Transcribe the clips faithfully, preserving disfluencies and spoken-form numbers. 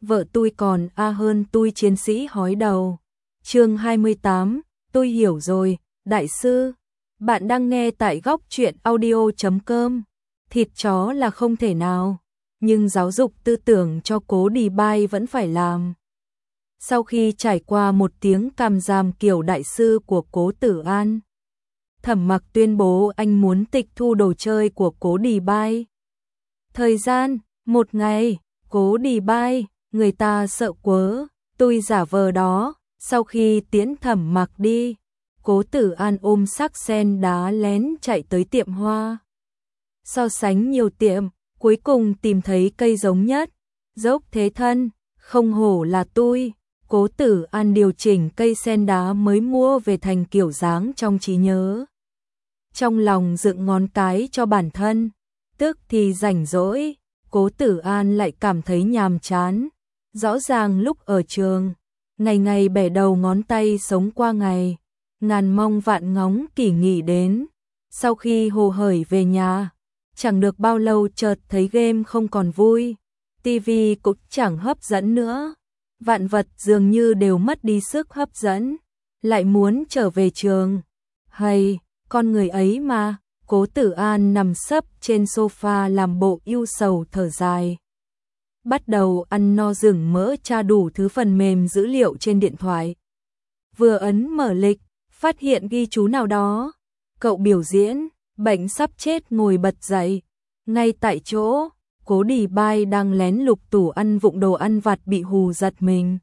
vợ tôi còn a hơn tôi chiến sĩ hói đầu. Chương hai mươi tám, tôi hiểu rồi, đại sư. Bạn đang nghe tại góc truyện audio chấm com. Thịt chó là không thể nào, nhưng giáo dục tư tưởng cho Cố Đì Bai vẫn phải làm. Sau khi trải qua một tiếng càm ràm kiểu đại sư của Cố Tử An, Thẩm Mặc tuyên bố anh muốn tịch thu đồ chơi của Cố Đì Bai. Thời gian, một ngày. Cố Đì Bai, người ta sợ quớ, tôi giả vờ đó. Sau khi tiễn Thẩm Mặc đi, Cố Tử An ôm sắc sen đá lén chạy tới tiệm hoa. So sánh nhiều tiệm, cuối cùng tìm thấy cây giống nhất. Dốc thế thân, không hổ là tôi. Cố Tử An điều chỉnh cây sen đá mới mua về thành kiểu dáng trong trí nhớ. Trong lòng dựng ngón cái cho bản thân, tức thì rảnh rỗi, Cố Tử An lại cảm thấy nhàm chán. Rõ ràng lúc ở trường, ngày ngày bẻ đầu ngón tay sống qua ngày, ngàn mong vạn ngóng kỳ nghỉ đến. Sau khi hồ hởi về nhà, chẳng được bao lâu chợt thấy game không còn vui, tivi cũng chẳng hấp dẫn nữa. Vạn vật dường như đều mất đi sức hấp dẫn, lại muốn trở về trường. Hay, con người ấy mà. Cố Tử An nằm sấp trên sofa làm bộ ưu sầu thở dài. Bắt đầu ăn no rừng mỡ tra đủ thứ phần mềm dữ liệu trên điện thoại. Vừa ấn mở lịch, phát hiện ghi chú nào đó. Cậu biểu diễn, bệnh sắp chết ngồi bật dậy. Ngay tại chỗ, Cố Đì Bai đang lén lục tủ ăn vụng đồ ăn vặt bị hù giật mình.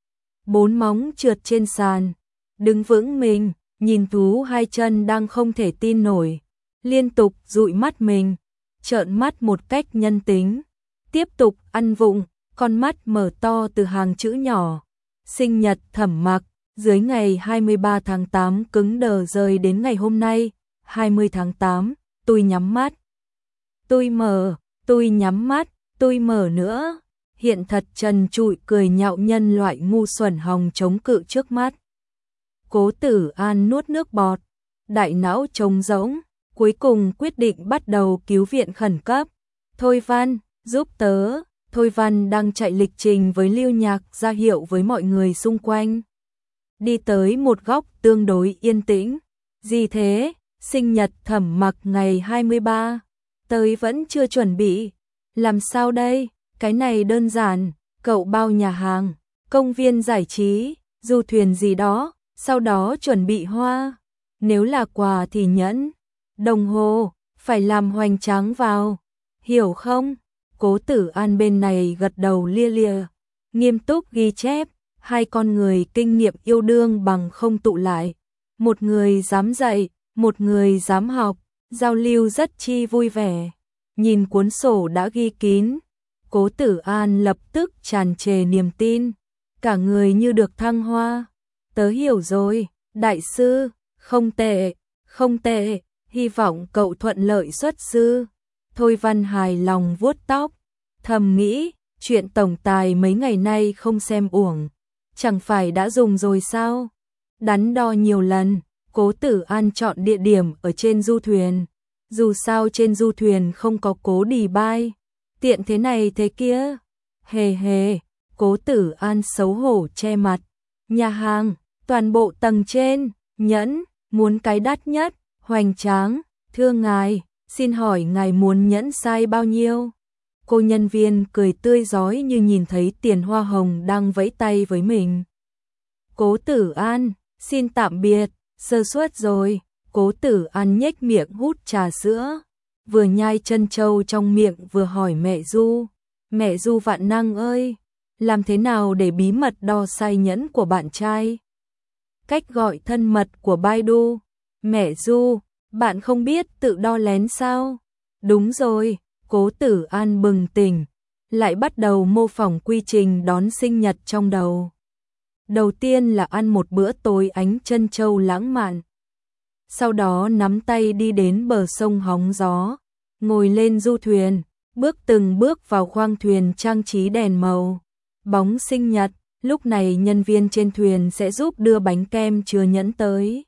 Bốn móng trượt trên sàn, đứng vững mình, nhìn thú hai chân đang không thể tin nổi. Liên tục dụi mắt mình, trợn mắt một cách nhân tính. Tiếp tục ăn vụng, con mắt mở to từ hàng chữ nhỏ. Sinh nhật Thẩm Mặc, dưới ngày hai mươi ba tháng tám cứng đờ rơi đến ngày hôm nay, hai mươi tháng tám, tôi nhắm mắt. Tôi mở, tôi nhắm mắt, tôi mở nữa. Hiện thật trần trụi cười nhạo nhân loại ngu xuẩn hòng chống cự trước mắt. Cố Tử An nuốt nước bọt, đại não trống rỗng. Cuối cùng quyết định bắt đầu cứu viện khẩn cấp. Thôi Văn, giúp tớ. Thôi Văn đang chạy lịch trình với Lưu Nhạc ra hiệu với mọi người xung quanh. Đi tới một góc tương đối yên tĩnh. Gì thế? Sinh nhật Thẩm Mặc ngày hai mươi ba. Tới vẫn chưa chuẩn bị. Làm sao đây? Cái này đơn giản. Cậu bao nhà hàng, công viên giải trí, du thuyền gì đó. Sau đó chuẩn bị hoa. Nếu là quà thì nhẫn, đồng hồ, phải làm hoành tráng vào. Hiểu không? Cố Tử An bên này gật đầu lia lịa, nghiêm túc ghi chép. Hai con người kinh nghiệm yêu đương bằng không tụ lại. Một người dám dạy, một người dám học, giao lưu rất chi vui vẻ. Nhìn cuốn sổ đã ghi kín, Cố Tử An lập tức tràn trề niềm tin, cả người như được thăng hoa. Tớ hiểu rồi, đại sư, không tệ, không tệ, hy vọng cậu thuận lợi xuất sư. Thôi Văn hài lòng vuốt tóc, thầm nghĩ, chuyện tổng tài mấy ngày nay không xem uổng, chẳng phải đã dùng rồi sao? Đắn đo nhiều lần, Cố Tử An chọn địa điểm ở trên du thuyền. Dù sao trên du thuyền không có Cố Đì Bai, tiện thế này thế kia. Hề hề, Cố Tử An xấu hổ che mặt. Nhà hàng, toàn bộ tầng trên, nhẫn, muốn cái đắt nhất, hoành tráng. Thưa ngài, xin hỏi ngài muốn nhẫn size bao nhiêu? Cô nhân viên cười tươi rói như nhìn thấy tiền hoa hồng đang vẫy tay với mình. Cố Tử An, xin tạm biệt, sơ suất rồi. Cố Tử An nhếch miệng hút trà sữa, vừa nhai chân trâu trong miệng vừa hỏi mẹ Du. Mẹ Du vạn năng ơi, làm thế nào để bí mật đo size nhẫn của bạn trai? Cách gọi thân mật của Baidu. Mẹ Du, bạn không biết tự đo lén sao? Đúng rồi, Cố Tử An bừng tỉnh, lại bắt đầu mô phỏng quy trình đón sinh nhật trong đầu. Đầu tiên là ăn một bữa tối ánh chân châu lãng mạn. Sau đó nắm tay đi đến bờ sông hóng gió, ngồi lên du thuyền, bước từng bước vào khoang thuyền trang trí đèn màu. Bóng sinh nhật, lúc này nhân viên trên thuyền sẽ giúp đưa bánh kem chứa nhẫn tới.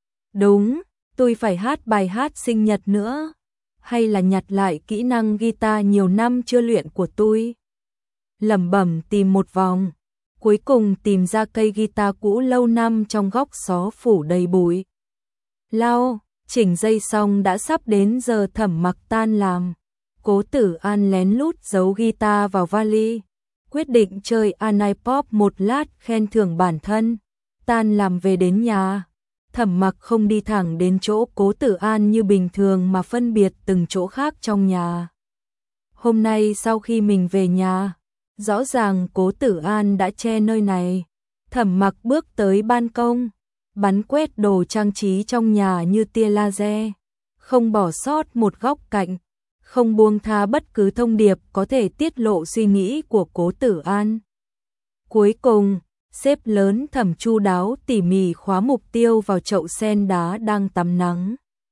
Đúng, tôi phải hát bài hát sinh nhật nữa. Hay là nhặt lại kỹ năng guitar nhiều năm chưa luyện của tôi. lẩm bẩm tìm một vòng, cuối cùng tìm ra cây guitar cũ lâu năm trong góc xó phủ đầy bụi. Lau, chỉnh dây xong đã sắp đến giờ Thẩm Mặc tan làm. Cố Tử An lén lút giấu guitar vào vali, quyết định chơi Anipop một lát khen thưởng bản thân. Tan làm về đến nhà, Thẩm Mặc không đi thẳng đến chỗ Cố Tử An như bình thường mà phân biệt từng chỗ khác trong nhà. Hôm nay sau khi mình về nhà, rõ ràng Cố Tử An đã che nơi này. Thẩm Mặc bước tới ban công, bắn quét đồ trang trí trong nhà như tia laser, không bỏ sót một góc cạnh, không buông tha bất cứ thông điệp có thể tiết lộ suy nghĩ của Cố Tử An. Cuối cùng, xếp lớn Thẩm chu đáo tỉ mỉ khóa mục tiêu vào chậu sen đá đang tắm nắng.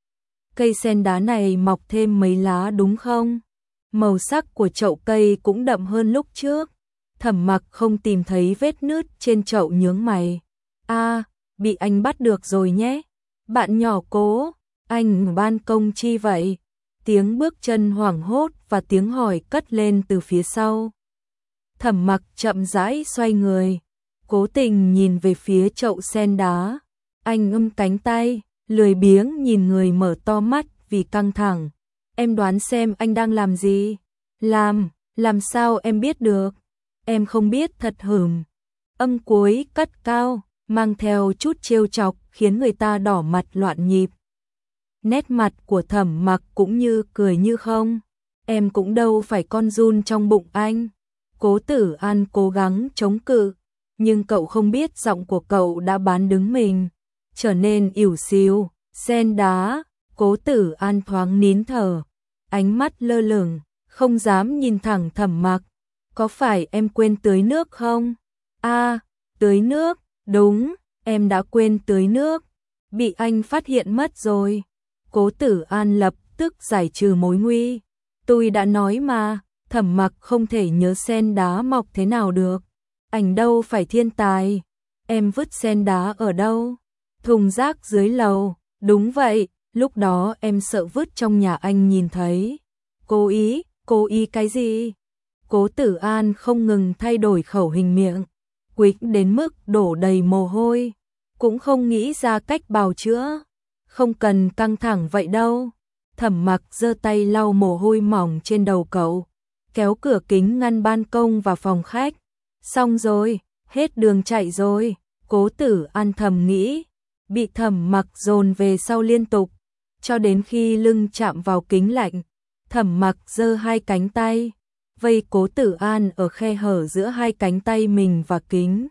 Cây sen đá này mọc thêm mấy lá đúng không? Màu sắc của chậu cây cũng đậm hơn lúc trước. Thẩm Mặc không tìm thấy vết nứt trên chậu nhướng mày. A, bị anh bắt được rồi nhé. Bạn nhỏ Cố, anh ban công chi vậy? Tiếng bước chân hoảng hốt và tiếng hỏi cất lên từ phía sau. Thẩm Mặc chậm rãi xoay người, cố tình nhìn về phía chậu sen đá. Anh ôm cánh tay, lười biếng nhìn người mở to mắt vì căng thẳng. Em đoán xem anh đang làm gì? Làm, làm sao em biết được? Em không biết thật hửm. Âm cuối cất cao, mang theo chút trêu chọc khiến người ta đỏ mặt loạn nhịp. Nét mặt của Thẩm Mặc cũng như cười như không. Em cũng đâu phải con giun trong bụng anh. Cố Tử An cố gắng chống cự, nhưng cậu không biết giọng của cậu đã bán đứng mình, trở nên ỉu xìu. Sen đá, Cố Tử An thoáng nín thở, ánh mắt lơ lửng, không dám nhìn thẳng Thẩm Mặc. Có phải em quên tưới nước không? A, à, tưới nước, đúng, em đã quên tưới nước. Bị anh phát hiện mất rồi. Cố Tử An lập tức giải trừ mối nguy. Tôi đã nói mà, Thẩm Mặc không thể nhớ sen đá mọc thế nào được. Anh đâu phải thiên tài. Em vứt sen đá ở đâu? Thùng rác dưới lầu. Đúng vậy, lúc đó em sợ vứt trong nhà anh nhìn thấy. Cố ý, cố ý cái gì? Cố Tử An không ngừng thay đổi khẩu hình miệng, quỵt đến mức đổ đầy mồ hôi, cũng không nghĩ ra cách bào chữa. Không cần căng thẳng vậy đâu. Thẩm Mặc giơ tay lau mồ hôi mỏng trên đầu cậu, kéo cửa kính ngăn ban công và phòng khách. Xong rồi, hết đường chạy rồi. Cố Tử An thầm nghĩ, bị Thẩm Mặc dồn về sau liên tục, cho đến khi lưng chạm vào kính lạnh. Thẩm Mặc giơ hai cánh tay, vây Cố Tử An ở khe hở giữa hai cánh tay mình và kính.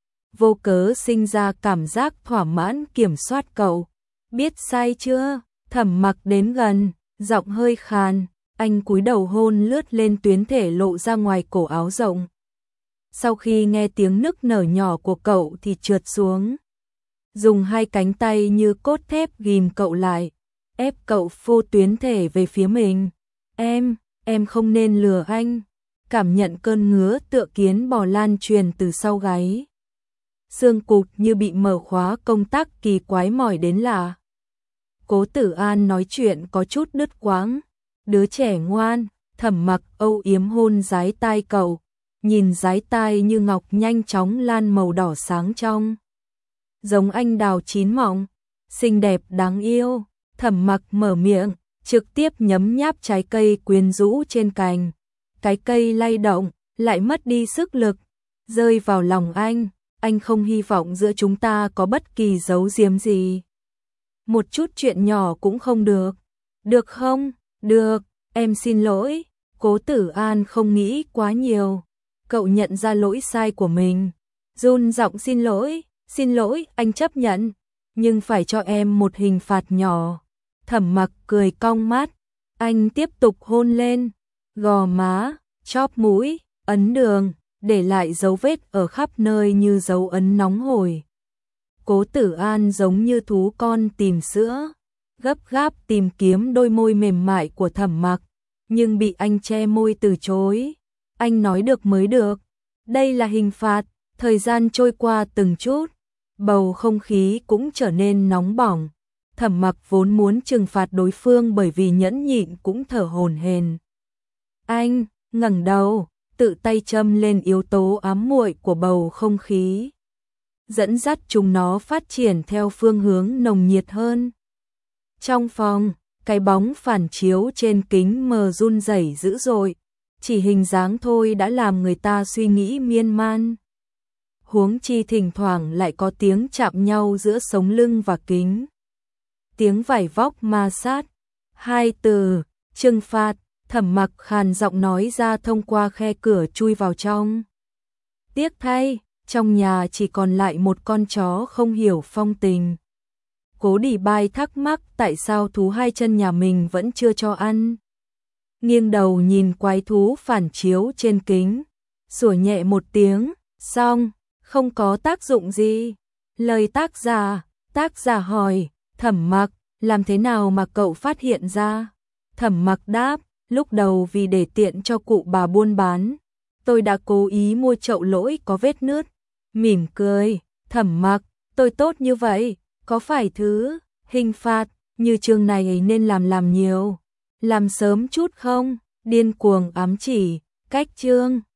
Vô cớ sinh ra cảm giác thỏa mãn kiểm soát cậu. Biết sai chưa? Thẩm Mặc đến gần, giọng hơi khàn, anh cúi đầu hôn lướt lên tuyến thể lộ ra ngoài cổ áo rộng. Sau khi nghe tiếng nức nở nhỏ của cậu thì trượt xuống, dùng hai cánh tay như cốt thép ghìm cậu lại, ép cậu phô tuyến thể về phía mình. Em, em không nên lừa anh. Cảm nhận cơn ngứa tựa kiến bò lan truyền từ sau gáy. Xương cụt như bị mở khóa công tắc kỳ quái mỏi đến lạ. Cố Tử An nói chuyện có chút đứt quãng. Đứa trẻ ngoan. Thẩm Mặc âu yếm hôn dái tai cậu, nhìn dái tai như ngọc nhanh chóng lan màu đỏ sáng trong, giống anh đào chín mọng, xinh đẹp đáng yêu. Thẩm Mặc mở miệng, trực tiếp nhấm nháp trái cây quyến rũ trên cành. Cái cây lay động, lại mất đi sức lực, rơi vào lòng anh. Anh không hy vọng giữa chúng ta có bất kỳ giấu giếm gì. Một chút chuyện nhỏ cũng không được. Được không? Được, em xin lỗi. Cố Tử An không nghĩ quá nhiều. Cậu nhận ra lỗi sai của mình, run giọng xin lỗi. Xin lỗi, anh chấp nhận, nhưng phải cho em một hình phạt nhỏ. Thẩm Mặc cười cong mắt, anh tiếp tục hôn lên, gò má, chóp mũi, ấn đường, để lại dấu vết ở khắp nơi như dấu ấn nóng hổi. Cố Tử An giống như thú con tìm sữa, gấp gáp tìm kiếm đôi môi mềm mại của Thẩm Mặc, nhưng bị anh che môi từ chối. Anh nói được mới được, đây là hình phạt. Thời gian trôi qua từng chút, bầu không khí cũng trở nên nóng bỏng. Thẩm Mặc vốn muốn trừng phạt đối phương bởi vì nhẫn nhịn cũng thở hổn hển. Anh ngẩng đầu, tự tay châm lên yếu tố ám muội của bầu không khí, dẫn dắt chúng nó phát triển theo phương hướng nồng nhiệt hơn. Trong phòng, cái bóng phản chiếu trên kính mờ run rẩy dữ dội, chỉ hình dáng thôi đã làm người ta suy nghĩ miên man. Huống chi thỉnh thoảng lại có tiếng chạm nhau giữa sống lưng và kính. Tiếng vải vóc ma sát, hai từ, trừng phạt, Thẩm Mặc khàn giọng nói ra thông qua khe cửa chui vào trong. Tiếc thay, trong nhà chỉ còn lại một con chó không hiểu phong tình. Cố Đỉ Bai thắc mắc tại sao thú hai chân nhà mình vẫn chưa cho ăn. Nghiêng đầu nhìn quái thú phản chiếu trên kính, sủa nhẹ một tiếng, xong, không có tác dụng gì. Lời tác giả, tác giả hỏi, Thẩm Mặc, làm thế nào mà cậu phát hiện ra? Thẩm Mặc đáp, lúc đầu vì để tiện cho cụ bà buôn bán, tôi đã cố ý mua chậu lỗi có vết nứt. Mỉm cười, Thẩm Mặc, tôi tốt như vậy, có phải thứ hình phạt như chương này nên làm làm nhiều, làm sớm chút không? Điên cuồng ám chỉ, cách chương